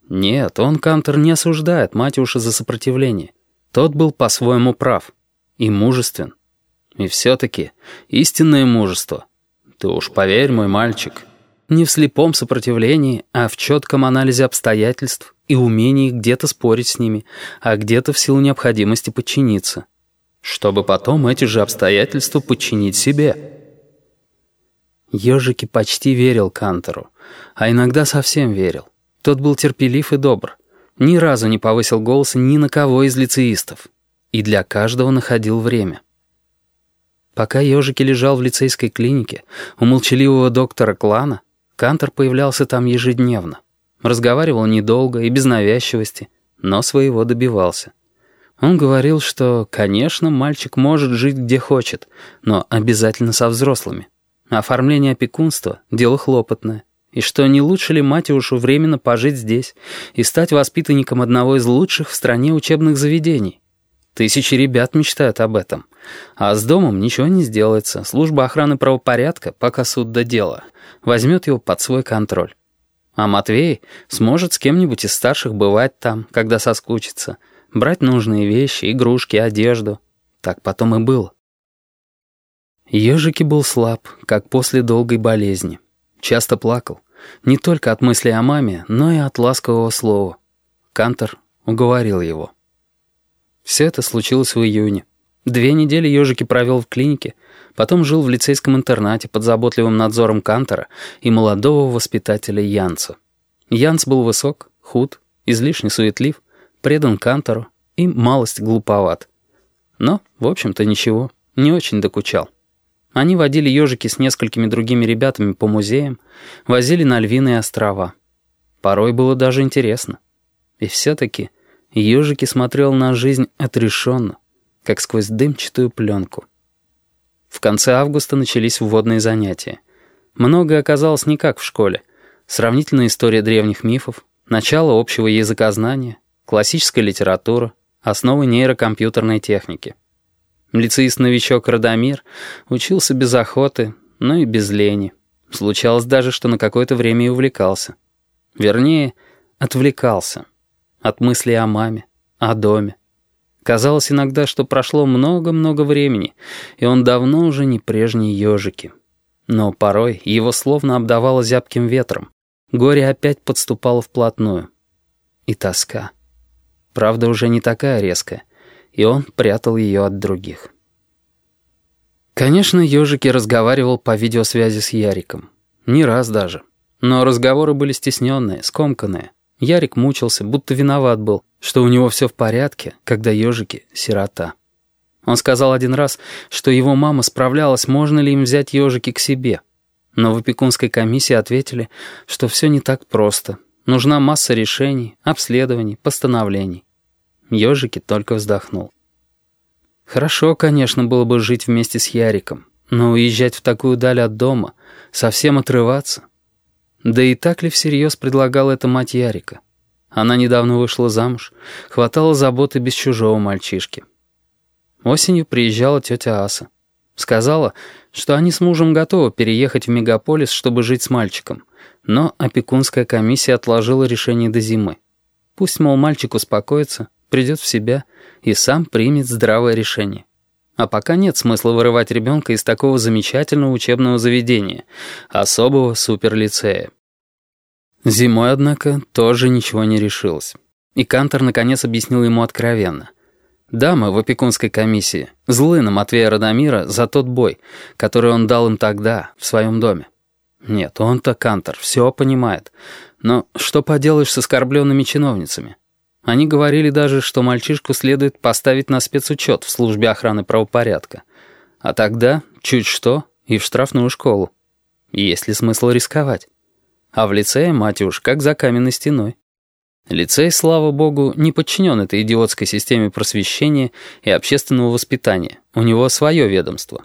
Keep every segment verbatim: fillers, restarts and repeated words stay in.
Нет, он, Кантор, не осуждает Матюша за сопротивление. Тот был по-своему прав и мужествен. И все-таки истинное мужество. Ты уж поверь, мой мальчик, не в слепом сопротивлении, а в четком анализе обстоятельств и умении где-то спорить с ними, а где-то в силу необходимости подчиниться, чтобы потом эти же обстоятельства подчинить себе. Ежики почти верил Кантору, а иногда совсем верил. Тот был терпелив и добр, ни разу не повысил голоса ни на кого из лицеистов, и для каждого находил время. Пока Ежики лежал в лицейской клинике у молчаливого доктора Клана, Кантор появлялся там ежедневно. Разговаривал недолго и без навязчивости, но своего добивался. Он говорил, что, конечно, мальчик может жить где хочет, но обязательно со взрослыми. Оформление опекунства — дело хлопотное. И что не лучше ли Матюшу временно пожить здесь и стать воспитанником одного из лучших в стране учебных заведений? Тысячи ребят мечтают об этом. А с домом ничего не сделается. Служба охраны правопорядка, пока суд до дела, возьмет его под свой контроль. А Матвей сможет с кем-нибудь из старших бывать там, когда соскучится, брать нужные вещи, игрушки, одежду. Так потом и было. Ежики был слаб, как после долгой болезни. Часто плакал. Не только от мыслей о маме, но и от ласкового слова. Кантор уговорил его. Все это случилось в июне. Две недели Ежики провел в клинике, потом жил в лицейском интернате под заботливым надзором Кантора и молодого воспитателя Янца. Янц был высок, худ, излишне суетлив, предан Кантору и малость глуповат. Но, в общем-то, ничего, не очень докучал. Они водили Ежики с несколькими другими ребятами по музеям, возили на Львиные острова. Порой было даже интересно. И все-таки Ежики смотрел на жизнь отрешенно, как сквозь дымчатую пленку. В конце августа начались вводные занятия. Многое оказалось не как в школе. Сравнительная история древних мифов, начало общего языкознания, классическая литература, основы нейрокомпьютерной техники. Лицеист-новичок Радомир учился без охоты, но и без лени. Случалось даже, что на какое-то время и увлекался. Вернее, отвлекался. От мыслей о маме, о доме. Казалось иногда, что прошло много-много времени, и он давно уже не прежний Ежики. Но порой его словно обдавало зябким ветром. Горе опять подступало вплотную. И тоска. Правда, уже не такая резкая. И он прятал ее от других. Конечно, Ежики разговаривал по видеосвязи с Яриком. Не раз даже. Но разговоры были стесненные, скомканные. Ярик мучился, будто виноват был, что у него все в порядке, когда Ежики — сирота. Он сказал один раз, что его мама справлялась, можно ли им взять Ежики к себе. Но в опекунской комиссии ответили, что все не так просто. Нужна масса решений, обследований, постановлений. Ежики только вздохнул. Хорошо, конечно, было бы жить вместе с Яриком, но уезжать в такую даль от дома, совсем отрываться. Да и так ли всерьез предлагала это мать Ярика? Она недавно вышла замуж, хватало заботы без чужого мальчишки. Осенью приезжала тетя Аса. Сказала, что они с мужем готовы переехать в мегаполис, чтобы жить с мальчиком, но опекунская комиссия отложила решение до зимы. Пусть, мол, мальчик успокоится, придет в себя и сам примет здравое решение. А пока нет смысла вырывать ребенка из такого замечательного учебного заведения, особого суперлицея. Зимой, однако, тоже ничего не решилось. И Кантор наконец объяснил ему откровенно. Дамы в опекунской комиссии злы на Матвея Радомира за тот бой, который он дал им тогда, в своем доме. Нет, он-то, Кантор, все понимает. Но что поделаешь с оскорбленными чиновницами? Они говорили даже, что мальчишку следует поставить на спецучет в службе охраны правопорядка. А тогда, чуть что, и в штрафную школу. Есть ли смысл рисковать? А в лицее мать уж как за каменной стеной. Лицей, слава богу, не подчинен этой идиотской системе просвещения и общественного воспитания. У него свое ведомство.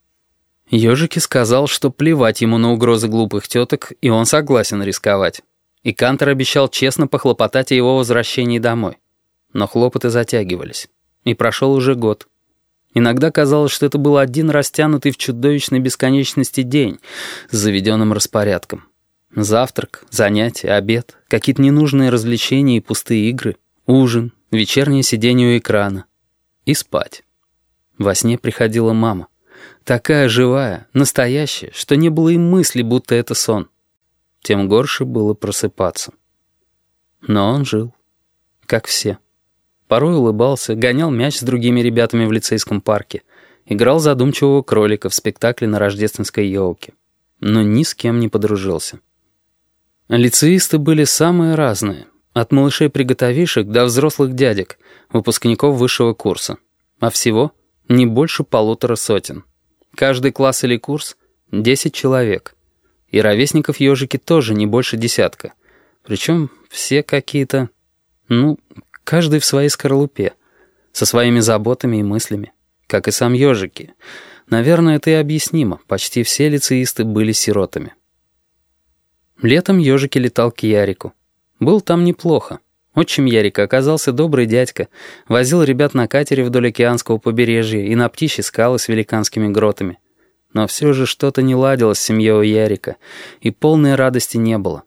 Ежики сказал, что плевать ему на угрозы глупых теток, и он согласен рисковать. И Кантор обещал честно похлопотать о его возвращении домой. Но хлопоты затягивались. И прошел уже год. Иногда казалось, что это был один растянутый в чудовищной бесконечности день с заведенным распорядком. Завтрак, занятия, обед, какие-то ненужные развлечения и пустые игры, ужин, вечернее сидение у экрана. И спать. Во сне приходила мама. Такая живая, настоящая, что не было и мысли, будто это сон. Тем горше было просыпаться. Но он жил. Как все. Порой улыбался, гонял мяч с другими ребятами в лицейском парке, играл задумчивого кролика в спектакле на рождественской елке. Но ни с кем не подружился. Лицеисты были самые разные. От малышей-приготовишек до взрослых дядек, выпускников высшего курса. А всего не больше полутора сотен. Каждый класс или курс — десять человек. И ровесников ежики тоже не больше десятка. Причем все какие-то... Ну, каждый в своей скорлупе. Со своими заботами и мыслями. Как и сам ежики. Наверное, это и объяснимо. Почти все лицеисты были сиротами. Летом ежики летал к Ярику. Был там неплохо. Отчим Ярика оказался добрый дядька. Возил ребят на катере вдоль океанского побережья и на птичьи скалы с великанскими гротами. Но все же что-то не ладилось с семьей у Ярика, и полной радости не было.